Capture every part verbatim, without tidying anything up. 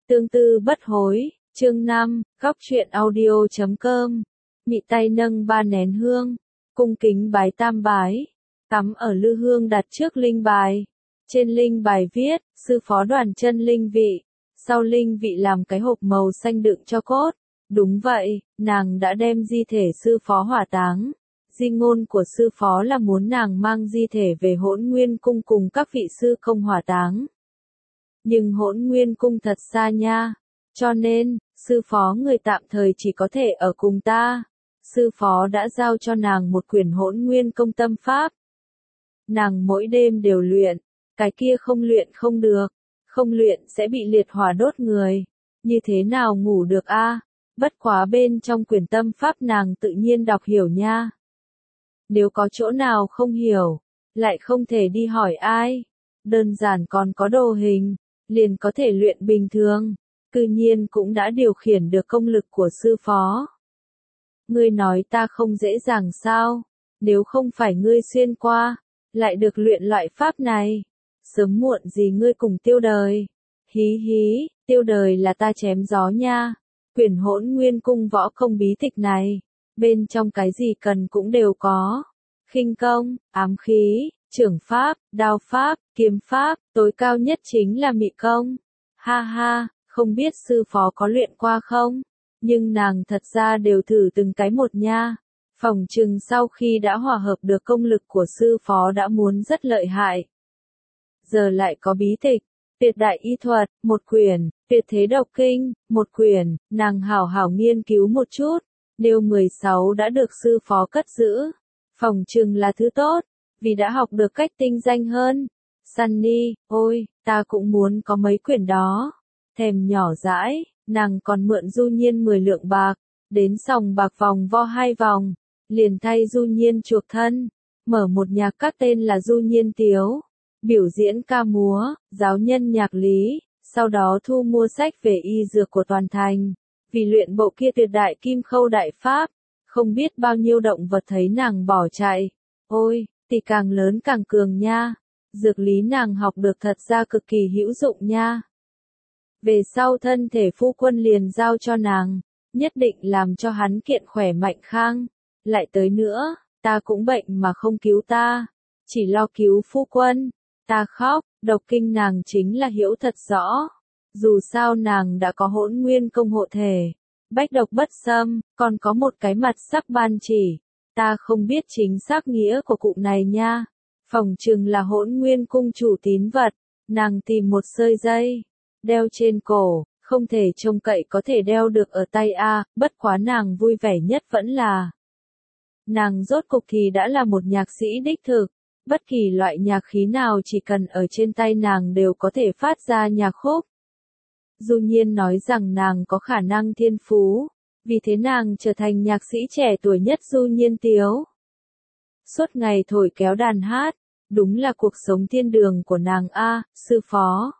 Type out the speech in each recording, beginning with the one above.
Tương tư bất hối, chương năm, góc truyện audio chấm com. Mị tay nâng ba nén hương, cung kính bái tam bái, cắm ở lư hương đặt trước linh bài. Trên linh bài viết, sư phó Đoàn Chân linh vị, sau linh vị làm cái hộp màu xanh đựng cho cốt. Đúng vậy, nàng đã đem di thể sư phó hỏa táng. Di ngôn của sư phó là muốn nàng mang di thể về Hỗn Nguyên cung cùng các vị sư không hỏa táng. Nhưng Hỗn Nguyên cung thật xa nha, cho nên, sư phó người tạm thời chỉ có thể ở cùng ta. Sư phó đã giao cho nàng một quyển Hỗn Nguyên công tâm pháp. Nàng mỗi đêm đều luyện, cái kia không luyện không được, không luyện sẽ bị liệt hỏa đốt người, như thế nào ngủ được a? Bất quá bên trong quyển tâm pháp nàng tự nhiên đọc hiểu nha. Nếu có chỗ nào không hiểu, lại không thể đi hỏi ai, đơn giản còn có đồ hình, liền có thể luyện bình thường, cư nhiên cũng đã điều khiển được công lực của sư phó. Ngươi nói ta không dễ dàng sao, nếu không phải ngươi xuyên qua, lại được luyện loại pháp này, sớm muộn gì ngươi cùng tiêu đời. Hí hí, tiêu đời là ta chém gió nha, quyển Hỗn Nguyên cung võ công bí tịch này, bên trong cái gì cần cũng đều có. Khinh công, ám khí, trưởng pháp, đao pháp, kiếm pháp, tối cao nhất chính là mị công. Ha ha, không biết sư phó có luyện qua không? Nhưng nàng thật ra đều thử từng cái một nha. Phỏng chừng sau khi đã hòa hợp được công lực của sư phó đã muốn rất lợi hại. Giờ lại có bí tịch, tuyệt đại y thuật, một quyển, tuyệt thế độc kinh, một quyển, nàng hảo hảo nghiên cứu một chút. Nếu mười sáu đã được sư phó cất giữ, phỏng chừng là thứ tốt, vì đã học được cách tinh danh hơn. Sunny, ôi, ta cũng muốn có mấy quyển đó. Thèm nhỏ dãi, nàng còn mượn Du Nhiên mười lượng bạc, đến sòng bạc vòng vo hai vòng, liền thay Du Nhiên chuộc thân, mở một nhạc các tên là Du Nhiên Tiếu, biểu diễn ca múa, giáo nhân nhạc lý, sau đó thu mua sách về y dược của toàn thành, vì luyện bộ kia tuyệt đại kim khâu đại pháp, không biết bao nhiêu động vật thấy nàng bỏ chạy. Ôi, thì càng lớn càng cường nha, dược lý nàng học được thật ra cực kỳ hữu dụng nha. Về sau thân thể phu quân liền giao cho nàng, nhất định làm cho hắn kiện khỏe mạnh khang. Lại tới nữa, ta cũng bệnh mà không cứu ta, chỉ lo cứu phu quân. Ta khóc, độc kinh nàng chính là hiểu thật rõ. Dù sao nàng đã có Hỗn Nguyên công hộ thể, bách độc bất xâm, còn có một cái mặt sắc ban chỉ. Ta không biết chính xác nghĩa của cụ này nha. Phỏng chừng là Hỗn Nguyên cung chủ tín vật, nàng tìm một sợi dây, đeo trên cổ, không thể trông cậy có thể đeo được ở tay a, bất quá nàng vui vẻ nhất vẫn là nàng rốt cục thì đã là một nhạc sĩ đích thực, bất kỳ loại nhạc khí nào chỉ cần ở trên tay nàng đều có thể phát ra nhạc khúc. Du Nhiên nói rằng nàng có khả năng thiên phú, vì thế nàng trở thành nhạc sĩ trẻ tuổi nhất Du Nhiên Tiếu. Suốt ngày thổi kéo đàn hát, đúng là cuộc sống thiên đường của nàng a, sư phó.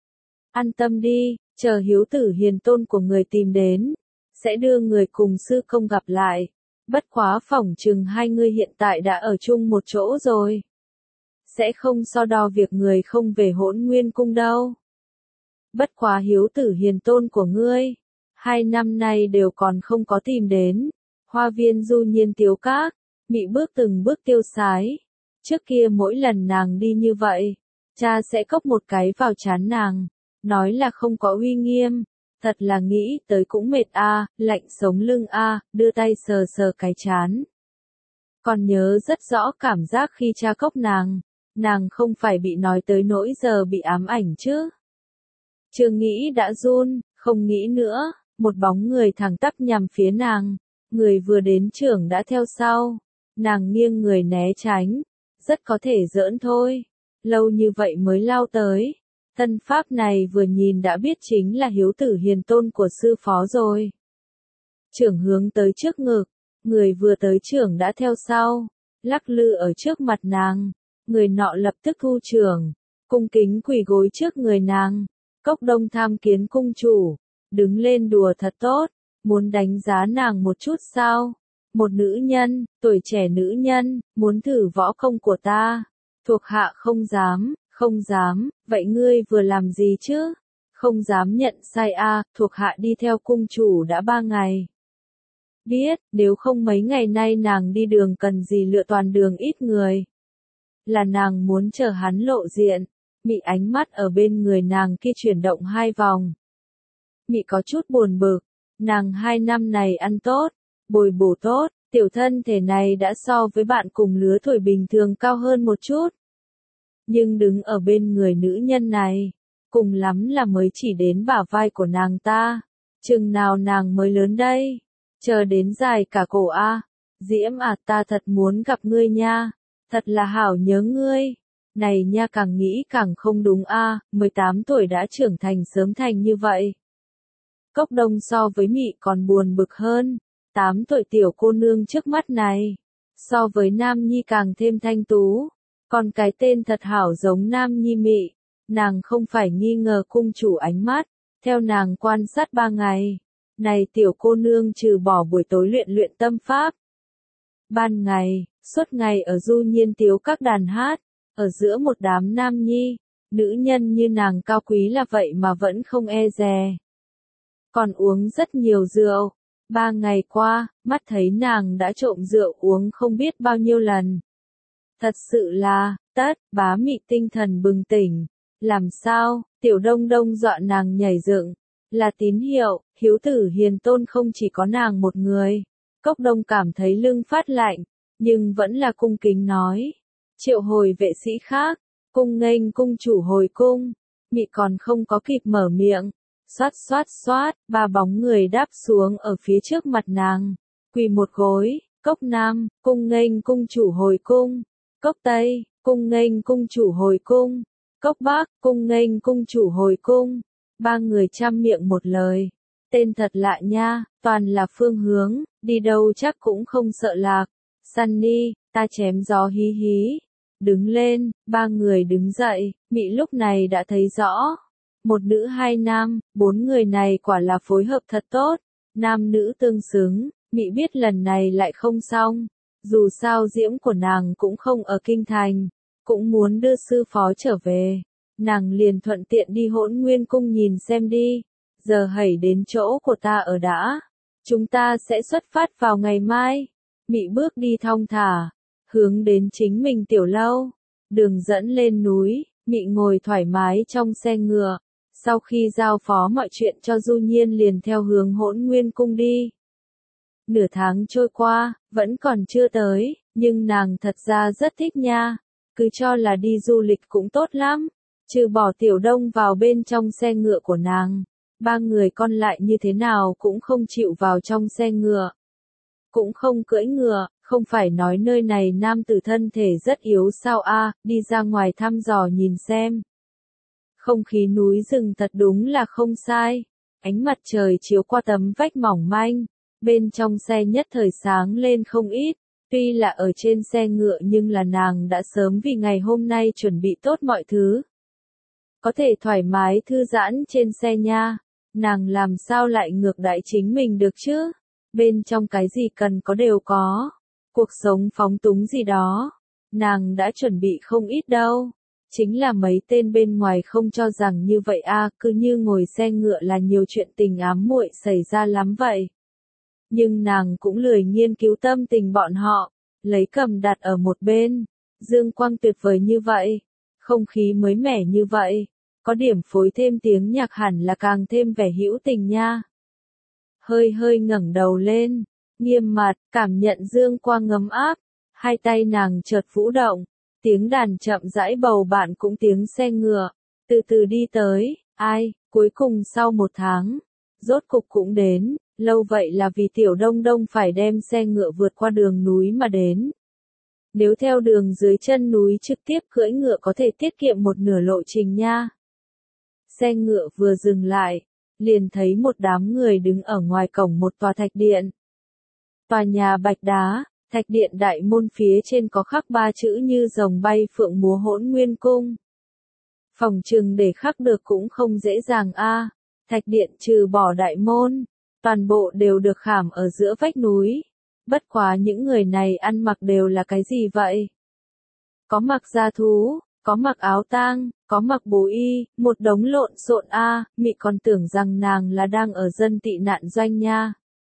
An tâm đi, chờ hiếu tử hiền tôn của người tìm đến, sẽ đưa người cùng sư công gặp lại. Bất quá phỏng chừng hai người hiện tại đã ở chung một chỗ rồi. Sẽ không so đo việc người không về Hỗn Nguyên cung đâu. Bất quá hiếu tử hiền tôn của ngươi, hai năm nay đều còn không có tìm đến. Hoa viên Du Nhiên Tiếu các, mị bước từng bước tiêu sái. Trước kia mỗi lần nàng đi như vậy, cha sẽ cốc một cái vào trán nàng, nói là không có uy nghiêm. Thật là nghĩ tới cũng mệt a, lạnh sống lưng a, đưa tay sờ sờ cái trán. Còn nhớ rất rõ cảm giác khi cha cốc nàng, nàng không phải bị nói tới nỗi giờ bị ám ảnh chứ. Chưa nghĩ đã run, không nghĩ nữa, một bóng người thẳng tắp nhằm phía nàng, người vừa đến trưởng đã theo sau, nàng nghiêng người né tránh, rất có thể giỡn thôi, lâu như vậy mới lao tới. Thân pháp này vừa nhìn đã biết chính là hiếu tử hiền tôn của sư phó rồi. Trưởng hướng tới trước ngực, người vừa tới trưởng đã theo sau, lắc lư ở trước mặt nàng, người nọ lập tức thu trưởng, cung kính quỳ gối trước người nàng. Cốc Đông tham kiến cung chủ, đứng lên đùa thật tốt, muốn đánh giá nàng một chút sao? Một nữ nhân, tuổi trẻ nữ nhân, muốn thử võ công của ta, thuộc hạ không dám. Không dám, vậy ngươi vừa làm gì chứ? Không dám nhận sai a, thuộc hạ đi theo cung chủ đã ba ngày. Biết, nếu không mấy ngày nay nàng đi đường cần gì lựa toàn đường ít người. Là nàng muốn chờ hắn lộ diện. Mị ánh mắt ở bên người nàng kia chuyển động hai vòng. Mị có chút buồn bực, nàng hai năm này ăn tốt, bồi bổ tốt, tiểu thân thể này đã so với bạn cùng lứa tuổi bình thường cao hơn một chút. Nhưng đứng ở bên người nữ nhân này, cùng lắm là mới chỉ đến bả vai của nàng ta. Chừng nào nàng mới lớn đây, chờ đến dài cả cổ a. Diễm à, ta thật muốn gặp ngươi nha, thật là hảo nhớ ngươi. Này nha, càng nghĩ càng không đúng a, mười tám tuổi đã trưởng thành sớm thành như vậy. Cốc Đông so với Mị còn buồn bực hơn, tám tuổi tiểu cô nương trước mắt này, so với Nam Nhi càng thêm thanh tú, còn cái tên thật hảo giống Nam Nhi Mị, nàng không phải nghi ngờ cung chủ ánh mắt, theo nàng quan sát ba ngày, này tiểu cô nương trừ bỏ buổi tối luyện luyện tâm pháp. Ban ngày, suốt ngày ở du nhiên tiếu các đàn hát, ở giữa một đám nam nhi, nữ nhân như nàng cao quý là vậy mà vẫn không e dè. Còn uống rất nhiều rượu, ba ngày qua, mắt thấy nàng đã trộm rượu uống không biết bao nhiêu lần. Thật sự là, tất, bá Mị tinh thần bừng tỉnh, làm sao, tiểu đông đông dọa nàng nhảy dựng, là tín hiệu, hiếu tử hiền tôn không chỉ có nàng một người. Cốc Đông cảm thấy lưng phát lạnh, nhưng vẫn là cung kính nói. Triệu hồi vệ sĩ khác, cung nghênh cung chủ hồi cung. Mị còn không có kịp mở miệng, xoát xoát xoát, ba bóng người đáp xuống ở phía trước mặt nàng, quỳ một gối. Cốc Nam, cung nghênh cung chủ hồi cung. Cốc Tây, cung nghênh cung chủ hồi cung. Cốc Bắc, cung nghênh cung chủ hồi cung. Ba người trăm miệng một lời. Tên thật lạ nha, toàn là phương hướng, đi đâu chắc cũng không sợ lạc. Sunny, ta chém gió hí hí. Đứng lên, ba người đứng dậy, Mị lúc này đã thấy rõ. Một nữ hai nam, bốn người này quả là phối hợp thật tốt, nam nữ tương xứng. Mị biết lần này lại không xong, dù sao diễm của nàng cũng không ở kinh thành, cũng muốn đưa sư phó trở về. Nàng liền thuận tiện đi Hỗn Nguyên cung nhìn xem đi. Giờ hãy đến chỗ của ta ở đã. Chúng ta sẽ xuất phát vào ngày mai. Mị bước đi thong thả, hướng đến chính mình tiểu lâu. Đường dẫn lên núi, Mị ngồi thoải mái trong xe ngựa. Sau khi giao phó mọi chuyện cho Du Nhiên liền theo hướng Hỗn Nguyên cung đi. Nửa tháng trôi qua, vẫn còn chưa tới, nhưng nàng thật ra rất thích nha. Cứ cho là đi du lịch cũng tốt lắm. Trừ bỏ tiểu đông vào bên trong xe ngựa của nàng. Ba người còn lại như thế nào cũng không chịu vào trong xe ngựa. Cũng không cưỡi ngựa, không phải nói nơi này nam tử thân thể rất yếu sao a, đi ra ngoài thăm dò nhìn xem. Không khí núi rừng thật đúng là không sai. Ánh mặt trời chiếu qua tấm vách mỏng manh, bên trong xe nhất thời sáng lên không ít. Tuy là ở trên xe ngựa nhưng là nàng đã sớm vì ngày hôm nay chuẩn bị tốt mọi thứ. Có thể thoải mái thư giãn trên xe nha. Nàng làm sao lại ngược đãi chính mình được chứ? Bên trong cái gì cần có đều có. Cuộc sống phóng túng gì đó. Nàng đã chuẩn bị không ít đâu. Chính là mấy tên bên ngoài không cho rằng như vậy a, cứ như ngồi xe ngựa là nhiều chuyện tình ám muội xảy ra lắm vậy. Nhưng nàng cũng lười nghiên cứu tâm tình bọn họ. Lấy cầm đặt ở một bên. Dương quang tuyệt vời như vậy. Không khí mới mẻ như vậy. Có điểm phối thêm tiếng nhạc hẳn là càng thêm vẻ hữu tình nha. Hơi hơi ngẩng đầu lên, nghiêm mặt, cảm nhận dương quang ngấm áp, hai tay nàng chợt vũ động, tiếng đàn chậm rãi bầu bạn cũng tiếng xe ngựa, từ từ đi tới, ai, cuối cùng sau một tháng, rốt cục cũng đến, lâu vậy là vì tiểu đông đông phải đem xe ngựa vượt qua đường núi mà đến. Nếu theo đường dưới chân núi trực tiếp cưỡi ngựa có thể tiết kiệm một nửa lộ trình nha. Xe ngựa vừa dừng lại, liền thấy một đám người đứng ở ngoài cổng một tòa thạch điện. Tòa nhà bạch đá, thạch điện đại môn phía trên có khắc ba chữ như rồng bay phượng múa Hỗn Nguyên cung. Phòng trừng để khắc được cũng không dễ dàng a. Thạch điện trừ bỏ đại môn, toàn bộ đều được khảm ở giữa vách núi. Bất quá những người này ăn mặc đều là cái gì vậy? Có mặc da thú, có mặc áo tang, có mặc bố y, một đống lộn xộn a, Mị còn tưởng rằng nàng là đang ở dân tị nạn doanh nha.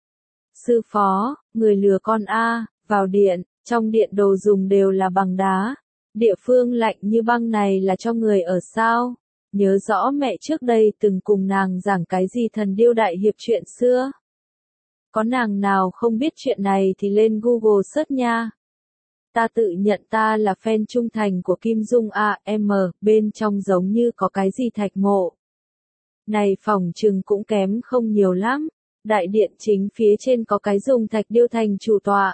Sư phó, người lừa con a, vào điện, trong điện đồ dùng đều là bằng đá. Địa phương lạnh như băng này là cho người ở sao? Nhớ rõ mẹ trước đây từng cùng nàng giảng cái gì thần điêu đại hiệp chuyện xưa. Có nàng nào không biết chuyện này thì lên Google search nha. Ta tự nhận ta là fan trung thành của Kim Dung a em, bên trong giống như có cái gì thạch mộ. Này phòng trừng cũng kém không nhiều lắm. Đại điện chính phía trên có cái dùng thạch điêu thành chủ tọa.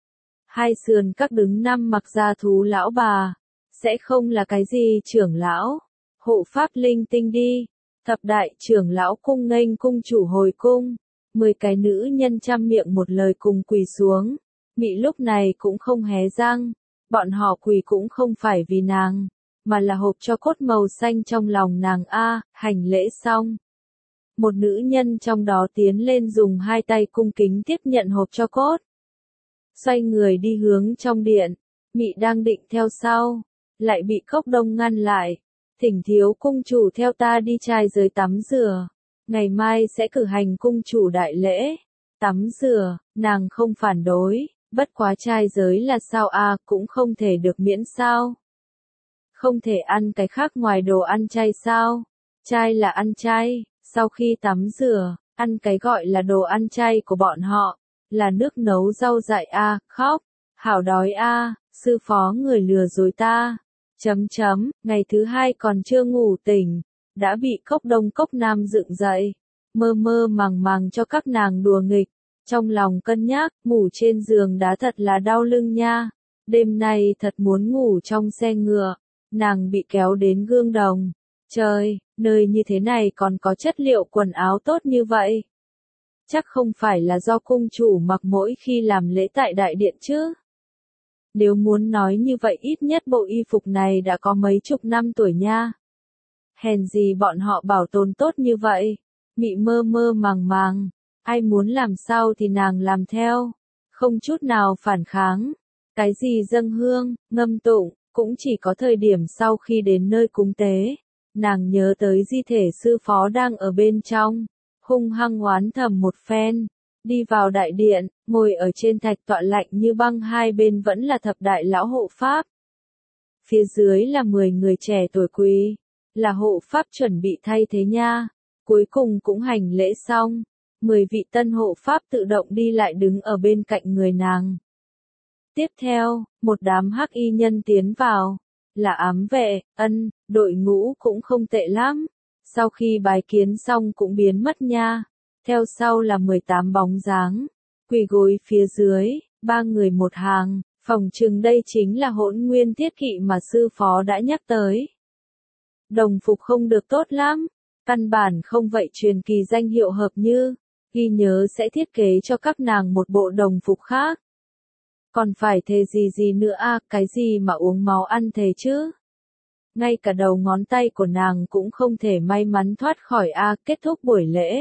Hai sườn các đứng năm mặc da thú lão bà. Sẽ không là cái gì trưởng lão. Hộ pháp linh tinh đi. Thập đại trưởng lão cung nghênh cung chủ hồi cung. Mười cái nữ nhân trăm miệng một lời cùng quỳ xuống. Mị lúc này cũng không hé răng. Bọn họ quỳ cũng không phải vì nàng. Mà là hộp cho cốt màu xanh trong lòng nàng a. Hành lễ xong. Một nữ nhân trong đó tiến lên dùng hai tay cung kính tiếp nhận hộp cho cốt. Xoay người đi hướng trong điện. Mị đang định theo sau. Lại bị Cốc Đông ngăn lại. Thỉnh thiếu cung chủ theo ta đi trai giới tắm rửa. Ngày mai sẽ cử hành cung chủ đại lễ. Tắm rửa, nàng không phản đối. Bất quá trai giới là sao a, cũng không thể được miễn sao. Không thể ăn cái khác ngoài đồ ăn chay sao. Chay là ăn chay. Sau khi tắm rửa, ăn cái gọi là đồ ăn chay của bọn họ. Là nước nấu rau dại a, khóc. Hảo đói a, sư phó người lừa dối ta. Chấm chấm, ngày thứ hai còn chưa ngủ tỉnh. Đã bị Cốc Đông Cốc Nam dựng dậy. Mơ mơ màng màng cho các nàng đùa nghịch. Trong lòng cân nhắc, ngủ trên giường đá thật là đau lưng nha. Đêm nay thật muốn ngủ trong xe ngựa. Nàng bị kéo đến gương đồng. Trời, nơi như thế này còn có chất liệu quần áo tốt như vậy. Chắc không phải là do cung chủ mặc mỗi khi làm lễ tại đại điện chứ. Nếu muốn nói như vậy ít nhất bộ y phục này đã có mấy chục năm tuổi nha. Hèn gì bọn họ bảo tồn tốt như vậy. Mị mơ mơ màng màng. Ai muốn làm sao thì nàng làm theo. Không chút nào phản kháng. Cái gì dâng hương, ngâm tụng, cũng chỉ có thời điểm sau khi đến nơi cúng tế. Nàng nhớ tới di thể sư phó đang ở bên trong. Hung hăng oán thầm một phen. Đi vào đại điện, ngồi ở trên thạch tọa lạnh như băng, hai bên vẫn là thập đại lão hộ pháp. Phía dưới là mười người trẻ tuổi quý. Là hộ pháp chuẩn bị thay thế nha. Cuối cùng cũng hành lễ xong. Mười vị tân hộ pháp tự động đi lại đứng ở bên cạnh người nàng. Tiếp theo, một đám hắc y nhân tiến vào. Là ám vệ, ân, đội ngũ cũng không tệ lắm. Sau khi bái kiến xong cũng biến mất nha. Theo sau là mười tám bóng dáng. Quỳ gối phía dưới, ba người một hàng. Phòng chừng đây chính là Hỗn Nguyên Thiết Kỵ mà sư phó đã nhắc tới. Đồng phục không được tốt lắm. Căn bản không vậy truyền kỳ danh hiệu hợp như. Ghi nhớ sẽ thiết kế cho các nàng một bộ đồng phục khác. Còn phải thề gì gì nữa a, cái gì mà uống máu ăn thề chứ? Ngay cả đầu ngón tay của nàng cũng không thể may mắn thoát khỏi a, kết thúc buổi lễ.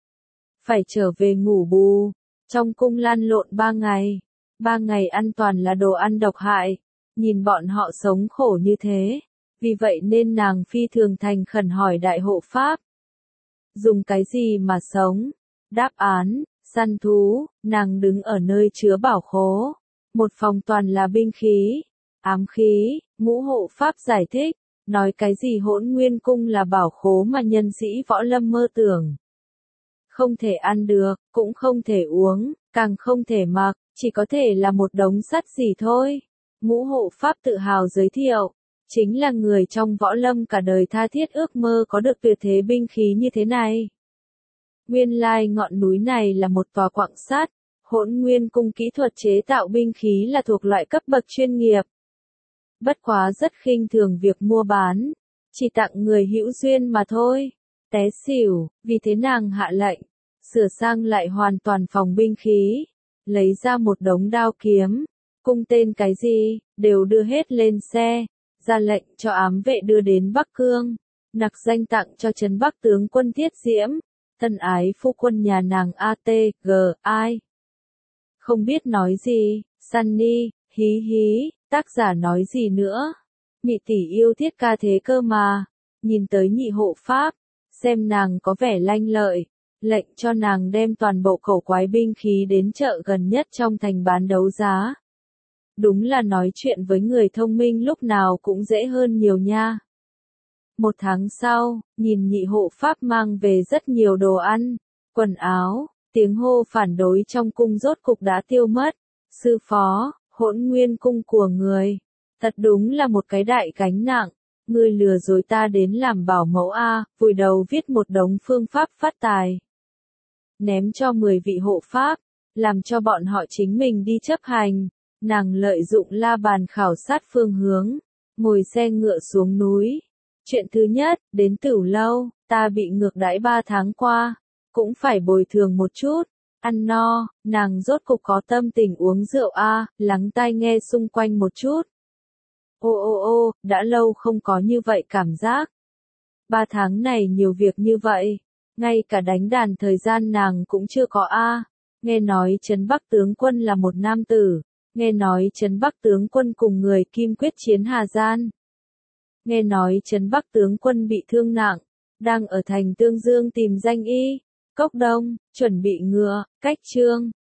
Phải trở về ngủ bù. Trong cung lăn lộn ba ngày. Ba ngày ăn toàn là đồ ăn độc hại. Nhìn bọn họ sống khổ như thế. Vì vậy nên nàng phi thường thành khẩn hỏi đại hộ pháp. Dùng cái gì mà sống? Đáp án, săn thú. Nàng đứng ở nơi chứa bảo khố. Một phòng toàn là binh khí, ám khí. Ngũ hộ pháp giải thích. Nói cái gì Hỗn Nguyên cung là bảo khố mà nhân sĩ võ lâm mơ tưởng. Không thể ăn được, cũng không thể uống, càng không thể mặc, chỉ có thể là một đống sắt gì thôi. Ngũ hộ pháp tự hào giới thiệu. Chính là người trong võ lâm cả đời tha thiết ước mơ có được tuyệt thế binh khí như thế này. Nguyên lai ngọn núi này là một tòa quặng sắt. Hỗn Nguyên cung kỹ thuật chế tạo binh khí là thuộc loại cấp bậc chuyên nghiệp. Bất quá rất khinh thường việc mua bán. Chỉ tặng người hữu duyên mà thôi. Té xỉu, vì thế nàng hạ lệnh. Sửa sang lại hoàn toàn phòng binh khí. Lấy ra một đống đao kiếm. Cung tên cái gì, đều đưa hết lên xe. Ra lệnh cho ám vệ đưa đến Bắc Cương. Nặc danh tặng cho trấn Bắc tướng quân Thiết Diễm. Thân ái phu quân nhà nàng a tê giê ai. Không biết nói gì, Sunny, hí hí, tác giả nói gì nữa. Nhị tỷ yêu thiết ca thế cơ mà, nhìn tới nhị hộ pháp, xem nàng có vẻ lanh lợi, lệnh cho nàng đem toàn bộ cổ quái binh khí đến chợ gần nhất trong thành bán đấu giá. Đúng là nói chuyện với người thông minh lúc nào cũng dễ hơn nhiều nha. Một tháng sau, nhìn nhị hộ pháp mang về rất nhiều đồ ăn, quần áo, tiếng hô phản đối trong cung rốt cục đã tiêu mất. Sư phó, hỗn nguyên cung của người, thật đúng là một cái đại gánh nặng. Ngươi lừa dối ta đến làm bảo mẫu a, vùi đầu viết một đống phương pháp phát tài. Ném cho mười vị hộ pháp, làm cho bọn họ chính mình đi chấp hành. Nàng lợi dụng la bàn khảo sát phương hướng, ngồi xe ngựa xuống núi. Chuyện thứ nhất, đến Tửu Lâu, ta bị ngược đãi ba tháng qua, cũng phải bồi thường một chút. Ăn no, nàng rốt cục có tâm tình uống rượu a, lắng tai nghe xung quanh một chút. Ô ô ô, đã lâu không có như vậy cảm giác. Ba tháng này nhiều việc như vậy, ngay cả đánh đàn thời gian nàng cũng chưa có a. Nghe nói Trấn Bắc tướng quân là một nam tử, nghe nói Trấn Bắc tướng quân cùng người Kim quyết chiến Hà Gian. Nghe nói Trấn Bắc tướng quân bị thương nặng, đang ở thành Tương Dương tìm danh y. Cốc Đông, chuẩn bị ngựa, cách trương,